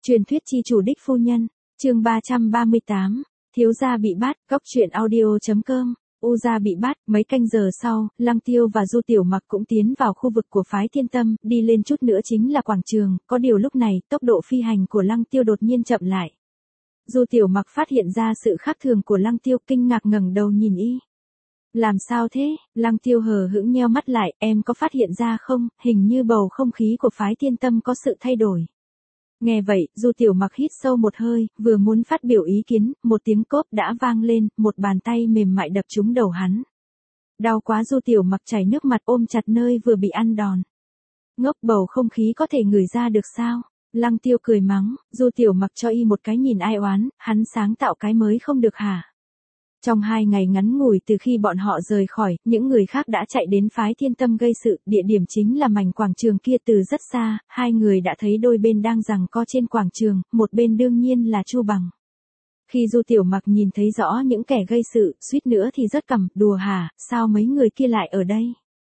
Truyền thuyết chi chủ đích phu nhân, chương 338, thiếu gia bị bắt, góc truyện audio.com, u gia bị bắt. Mấy canh giờ sau, Lăng Tiêu và Du Tiểu Mặc cũng tiến vào khu vực của phái Thiên Tâm, đi lên chút nữa chính là quảng trường, có điều lúc này, tốc độ phi hành của Lăng Tiêu đột nhiên chậm lại. Du Tiểu Mặc phát hiện ra sự khác thường của Lăng Tiêu, kinh ngạc ngẩng đầu nhìn y. Làm sao thế? Lăng Tiêu hờ hững nheo mắt lại, em có phát hiện ra không, hình như bầu không khí của phái Thiên Tâm có sự thay đổi. Nghe vậy, Du Tiểu Mặc hít sâu một hơi, vừa muốn phát biểu ý kiến, một tiếng cốp đã vang lên, một bàn tay mềm mại đập trúng đầu hắn. Đau quá, Du Tiểu Mặc chảy nước mặt ôm chặt nơi vừa bị ăn đòn. Ngốc, bầu không khí có thể ngửi ra được sao? Lăng Tiêu cười mắng, Du Tiểu Mặc cho y một cái nhìn ai oán, hắn sáng tạo cái mới không được hả? Trong 2 ngày ngắn ngủi từ khi bọn họ rời khỏi, những người khác đã chạy đến phái Thiên Tâm gây sự, địa điểm chính là mảnh quảng trường kia. Từ rất xa, hai người đã thấy đôi bên đang giằng co trên quảng trường, một bên đương nhiên là Chu Bằng. Khi Du Tiểu Mặc nhìn thấy rõ những kẻ gây sự, suýt nữa thì rớt cằm, đùa hả, sao mấy người kia lại ở đây?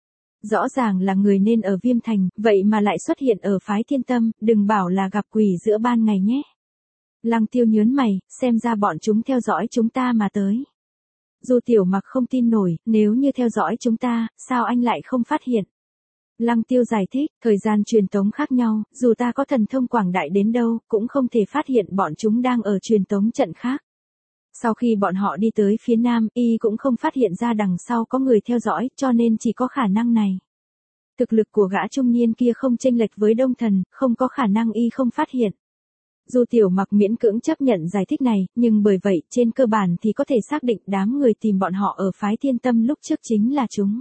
Rõ ràng là người nên ở Viêm Thành, vậy mà lại xuất hiện ở phái Thiên Tâm, đừng bảo là gặp quỷ giữa ban ngày nhé. Lăng Tiêu nhớn mày, xem ra bọn chúng theo dõi chúng ta mà tới. Du Tiểu Mặc không tin nổi, nếu như theo dõi chúng ta, sao anh lại không phát hiện? Lăng Tiêu giải thích, thời gian truyền tống khác nhau, dù ta có thần thông quảng đại đến đâu, cũng không thể phát hiện bọn chúng đang ở truyền tống trận khác. Sau khi bọn họ đi tới phía nam, y cũng không phát hiện ra đằng sau có người theo dõi, cho nên chỉ có khả năng này. Thực lực của gã trung niên kia không chênh lệch với Đông Thần, không có khả năng y không phát hiện. Du Tiểu Mặc miễn cưỡng chấp nhận giải thích này, nhưng bởi vậy, trên cơ bản thì có thể xác định đám người tìm bọn họ ở phái Thiên Tâm lúc trước chính là chúng.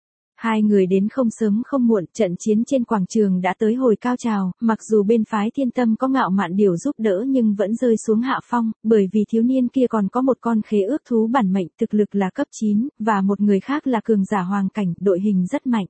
Hai người đến không sớm không muộn, trận chiến trên quảng trường đã tới hồi cao trào, mặc dù bên phái Thiên Tâm có Ngạo Mạn Điểu giúp đỡ nhưng vẫn rơi xuống hạ phong, bởi vì thiếu niên kia còn có một con khế ước thú bản mệnh, thực lực là cấp 9, và một người khác là cường giả hoàng cảnh, đội hình rất mạnh.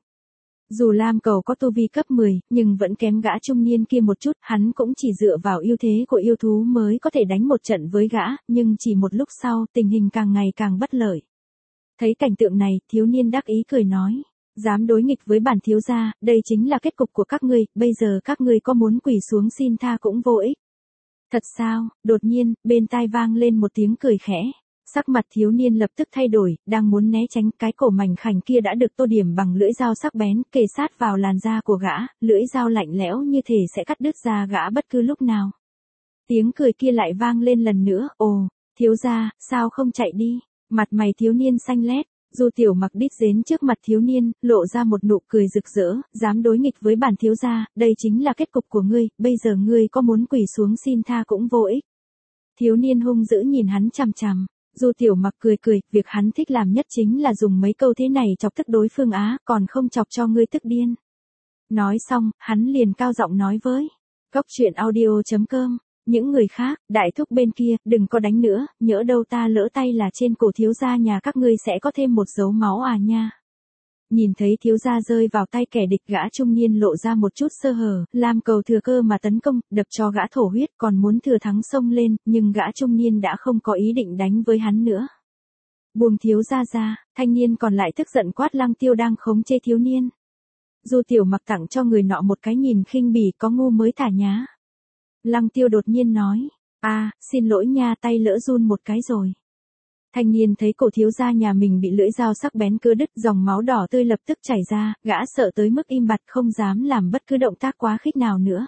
Dù Lam Cầu có tu vi cấp 10, nhưng vẫn kém gã trung niên kia một chút, hắn cũng chỉ dựa vào ưu thế của yêu thú mới có thể đánh một trận với gã, nhưng chỉ một lúc sau, tình hình càng ngày càng bất lợi. Thấy cảnh tượng này, thiếu niên đắc ý cười nói, dám đối nghịch với bản thiếu gia, đây chính là kết cục của các ngươi, bây giờ các ngươi có muốn quỳ xuống xin tha cũng vô ích. Thật sao? Đột nhiên, bên tai vang lên một tiếng cười khẽ. Sắc mặt thiếu niên lập tức thay đổi, đang muốn né tránh, cái cổ mảnh khảnh kia đã được tô điểm bằng lưỡi dao sắc bén, kề sát vào làn da của gã, lưỡi dao lạnh lẽo như thể sẽ cắt đứt da gã bất cứ lúc nào. Tiếng cười kia lại vang lên lần nữa, ồ, thiếu gia, sao không chạy đi? Mặt mày thiếu niên xanh lét, Du Tiểu Mặc đít đến trước mặt thiếu niên, lộ ra một nụ cười rực rỡ, dám đối nghịch với bản thiếu gia, đây chính là kết cục của ngươi, bây giờ ngươi có muốn quỳ xuống xin tha cũng vô ích. Thiếu niên hung dữ nhìn hắn chằm chằm. Du Tiểu Mặc cười cười, việc hắn thích làm nhất chính là dùng mấy câu thế này chọc tức đối phương á, còn không chọc cho ngươi tức điên. Nói xong, hắn liền cao giọng nói với góc truyện audio.com, những người khác, đại thúc bên kia, đừng có đánh nữa, nhỡ đâu ta lỡ tay là trên cổ thiếu gia nhà các ngươi sẽ có thêm một dấu máu à nha. Nhìn thấy thiếu gia rơi vào tay kẻ địch, gã trung niên lộ ra một chút sơ hở, Lam Cầu thừa cơ mà tấn công, đập cho gã thổ huyết, còn muốn thừa thắng xông lên, nhưng gã trung niên đã không có ý định đánh với hắn nữa. Buông thiếu gia ra, thanh niên còn lại tức giận quát Lăng Tiêu đang khống chế thiếu niên. Du Tiểu Mặc tặng cho người nọ một cái nhìn khinh bỉ, có ngu mới thả nhá. Lăng Tiêu đột nhiên nói, xin lỗi nha, tay lỡ run một cái rồi. Thanh niên thấy cổ thiếu gia nhà mình bị lưỡi dao sắc bén cưa đứt, dòng máu đỏ tươi lập tức chảy ra, gã sợ tới mức im bặt không dám làm bất cứ động tác quá khích nào nữa.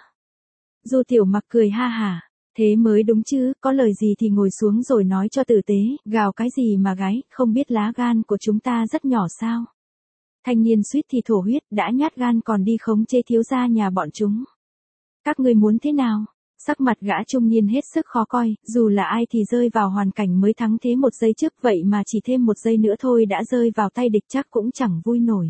Du Tiểu Mặc cười ha hả, thế mới đúng chứ, có lời gì thì ngồi xuống rồi nói cho tử tế, gào cái gì mà gái, không biết lá gan của chúng ta rất nhỏ sao. Thanh niên suýt thì thổ huyết, đã nhát gan còn đi khống chế thiếu gia nhà bọn chúng. Các ngươi muốn thế nào? Sắc mặt gã trung niên hết sức khó coi, dù là ai thì rơi vào hoàn cảnh mới thắng thế một giây trước, vậy mà chỉ thêm một giây nữa thôi đã rơi vào tay địch chắc cũng chẳng vui nổi.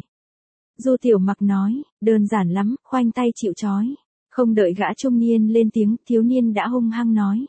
Du Tiểu Mặc nói, đơn giản lắm, khoanh tay chịu trói. Không đợi gã trung niên lên tiếng, thiếu niên đã hung hăng nói.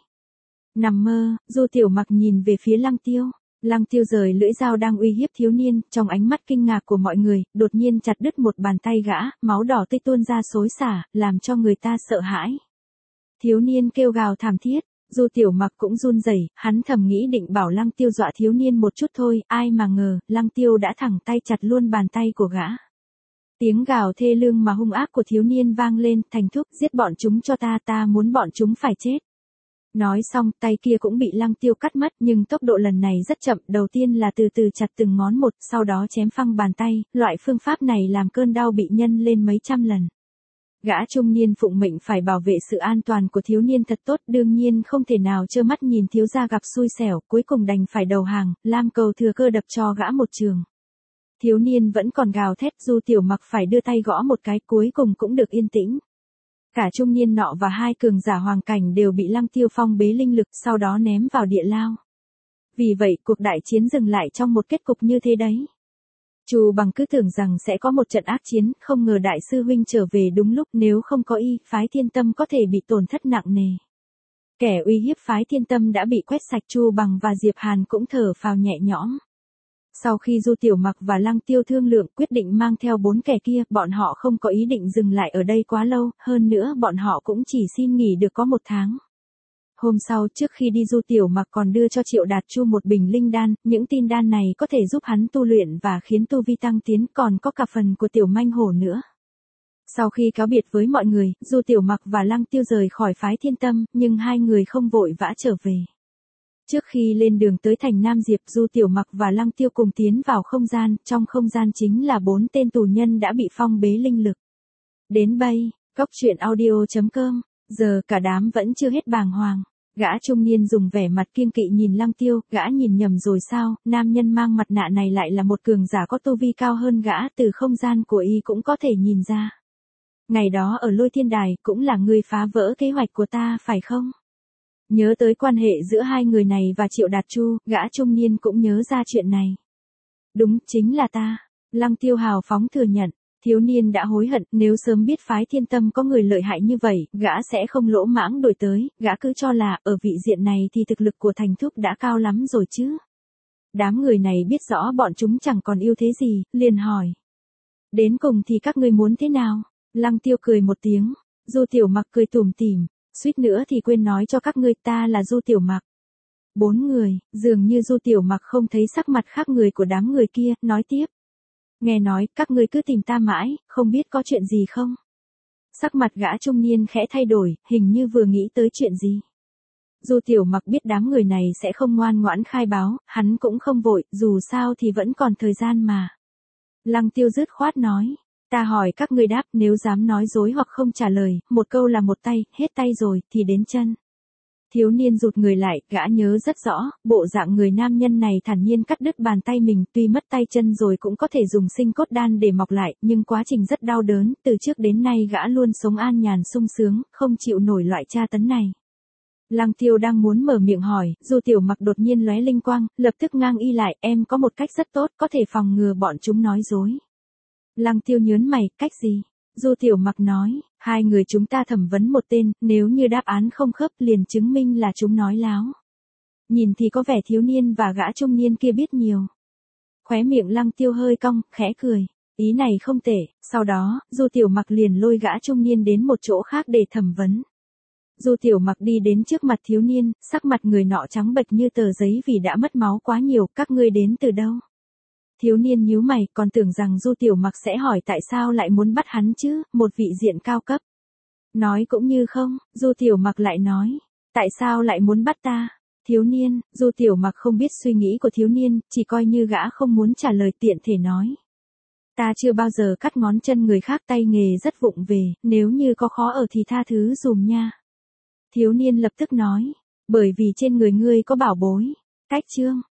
Nằm mơ. Du Tiểu Mặc nhìn về phía Lăng Tiêu. Lăng Tiêu rời lưỡi dao đang uy hiếp thiếu niên, trong ánh mắt kinh ngạc của mọi người, đột nhiên chặt đứt một bàn tay gã, máu đỏ tươi tuôn ra xối xả, làm cho người ta sợ hãi. Thiếu niên kêu gào thảm thiết, Du Tiểu Mặc cũng run rẩy, hắn thầm nghĩ định bảo Lăng Tiêu dọa thiếu niên một chút thôi, ai mà ngờ, Lăng Tiêu đã thẳng tay chặt luôn bàn tay của gã. Tiếng gào thê lương mà hung ác của thiếu niên vang lên, Thành Thúc, giết bọn chúng cho ta muốn bọn chúng phải chết. Nói xong, tay kia cũng bị Lăng Tiêu cắt mất, nhưng tốc độ lần này rất chậm, đầu tiên là từ từ chặt từng ngón một, sau đó chém phăng bàn tay, loại phương pháp này làm cơn đau bị nhân lên mấy trăm lần. Gã trung niên phụng mệnh phải bảo vệ sự an toàn của thiếu niên thật tốt, đương nhiên không thể nào trơ mắt nhìn thiếu gia gặp xui xẻo, cuối cùng đành phải đầu hàng, Lam Cầu thừa cơ đập cho gã một trường. Thiếu niên vẫn còn gào thét, Du Tiểu Mặc phải đưa tay gõ một cái, cuối cùng cũng được yên tĩnh. Cả trung niên nọ và hai cường giả hoàng cảnh đều bị Lăng Tiêu phong bế linh lực, sau đó ném vào địa lao. Vì vậy cuộc đại chiến dừng lại trong một kết cục như thế đấy. Chu Bằng cứ tưởng rằng sẽ có một trận ác chiến, không ngờ đại sư huynh trở về đúng lúc, nếu không có y, phái Thiên Tâm có thể bị tổn thất nặng nề. Kẻ uy hiếp phái Thiên Tâm đã bị quét sạch, Chu Bằng và Diệp Hàn cũng thở phào nhẹ nhõm. Sau khi Du Tiểu Mặc và Lăng Tiêu thương lượng quyết định mang theo 4 kẻ kia, bọn họ không có ý định dừng lại ở đây quá lâu, hơn nữa bọn họ cũng chỉ xin nghỉ được có 1 tháng. Hôm sau trước khi đi Du Tiểu Mặc còn đưa cho Triệu Đạt Chu một bình linh đan, những tin đan này có thể giúp hắn tu luyện và khiến tu vi tăng tiến, còn có cả phần của Tiểu Manh Hổ nữa. Sau khi cáo biệt với mọi người, Du Tiểu Mặc và Lăng Tiêu rời khỏi phái Thiên Tâm, nhưng hai người không vội vã trở về. Trước khi lên đường tới thành Nam Diệp, Du Tiểu Mặc và Lăng Tiêu cùng tiến vào không gian, trong không gian chính là 4 tên tù nhân đã bị phong bế linh lực. Đến bây, goctruyện.audio.com, giờ cả đám vẫn chưa hết bàng hoàng. Gã trung niên dùng vẻ mặt kiêng kỵ nhìn Lăng Tiêu, gã nhìn nhầm rồi sao, nam nhân mang mặt nạ này lại là một cường giả có tu vi cao hơn gã, từ không gian của y cũng có thể nhìn ra. Ngày đó ở Lôi Thiên Đài, cũng là người phá vỡ kế hoạch của ta phải không? Nhớ tới quan hệ giữa hai người này và Triệu Đạt Chu, gã trung niên cũng nhớ ra chuyện này. Đúng, chính là ta. Lăng Tiêu hào phóng thừa nhận. Thiếu niên đã hối hận, nếu sớm biết phái Thiên Tâm có người lợi hại như vậy, gã sẽ không lỗ mãng đổi tới, gã cứ cho là, ở vị diện này thì thực lực của Thành Thúc đã cao lắm rồi chứ. Đám người này biết rõ bọn chúng chẳng còn ưu thế gì, liền hỏi. Đến cùng thì các ngươi muốn thế nào? Lăng Tiêu cười một tiếng, Du Tiểu Mặc cười tủm tỉm, suýt nữa thì quên nói cho các ngươi, ta là Du Tiểu Mặc. 4 người, dường như Du Tiểu Mặc không thấy sắc mặt khác người của đám người kia, nói tiếp. Nghe nói, các ngươi cứ tìm ta mãi, không biết có chuyện gì không? Sắc mặt gã trung niên khẽ thay đổi, hình như vừa nghĩ tới chuyện gì. Du Tiểu Mặc biết đám người này sẽ không ngoan ngoãn khai báo, hắn cũng không vội, dù sao thì vẫn còn thời gian mà. Lăng Tiêu dứt khoát nói, ta hỏi các ngươi đáp, nếu dám nói dối hoặc không trả lời, một câu là một tay, hết tay rồi, thì đến chân. Thiếu niên rụt người lại, gã nhớ rất rõ, bộ dạng người nam nhân này thản nhiên cắt đứt bàn tay mình, tuy mất tay chân rồi cũng có thể dùng sinh cốt đan để mọc lại, nhưng quá trình rất đau đớn, từ trước đến nay gã luôn sống an nhàn sung sướng, không chịu nổi loại tra tấn này. Lăng Tiêu đang muốn mở miệng hỏi, Du Tiểu Mặc đột nhiên lóe linh quang, lập tức ngang y lại, em có một cách rất tốt, có thể phòng ngừa bọn chúng nói dối. Lăng Tiêu nhớn mày, cách gì? Du Tiểu Mặc nói, hai người chúng ta thẩm vấn một tên, nếu như đáp án không khớp liền chứng minh là chúng nói láo. Nhìn thì có vẻ thiếu niên và gã trung niên kia biết nhiều. Khóe miệng Lăng Tiêu hơi cong, khẽ cười. Ý này không tệ, sau đó, Du Tiểu Mặc liền lôi gã trung niên đến một chỗ khác để thẩm vấn. Du Tiểu Mặc đi đến trước mặt thiếu niên, sắc mặt người nọ trắng bệch như tờ giấy vì đã mất máu quá nhiều, các ngươi đến từ đâu? Thiếu niên nhíu mày, còn tưởng rằng Du Tiểu Mặc sẽ hỏi tại sao lại muốn bắt hắn chứ, một vị diện cao cấp. Nói cũng như không, Du Tiểu Mặc lại nói, tại sao lại muốn bắt ta? Thiếu niên, Du Tiểu Mặc không biết suy nghĩ của thiếu niên, chỉ coi như gã không muốn trả lời, tiện thể nói. Ta chưa bao giờ cắt ngón chân người khác, tay nghề rất vụng về, nếu như có khó ở thì tha thứ dùm nha. Thiếu niên lập tức nói, bởi vì trên người ngươi có bảo bối. Cách chương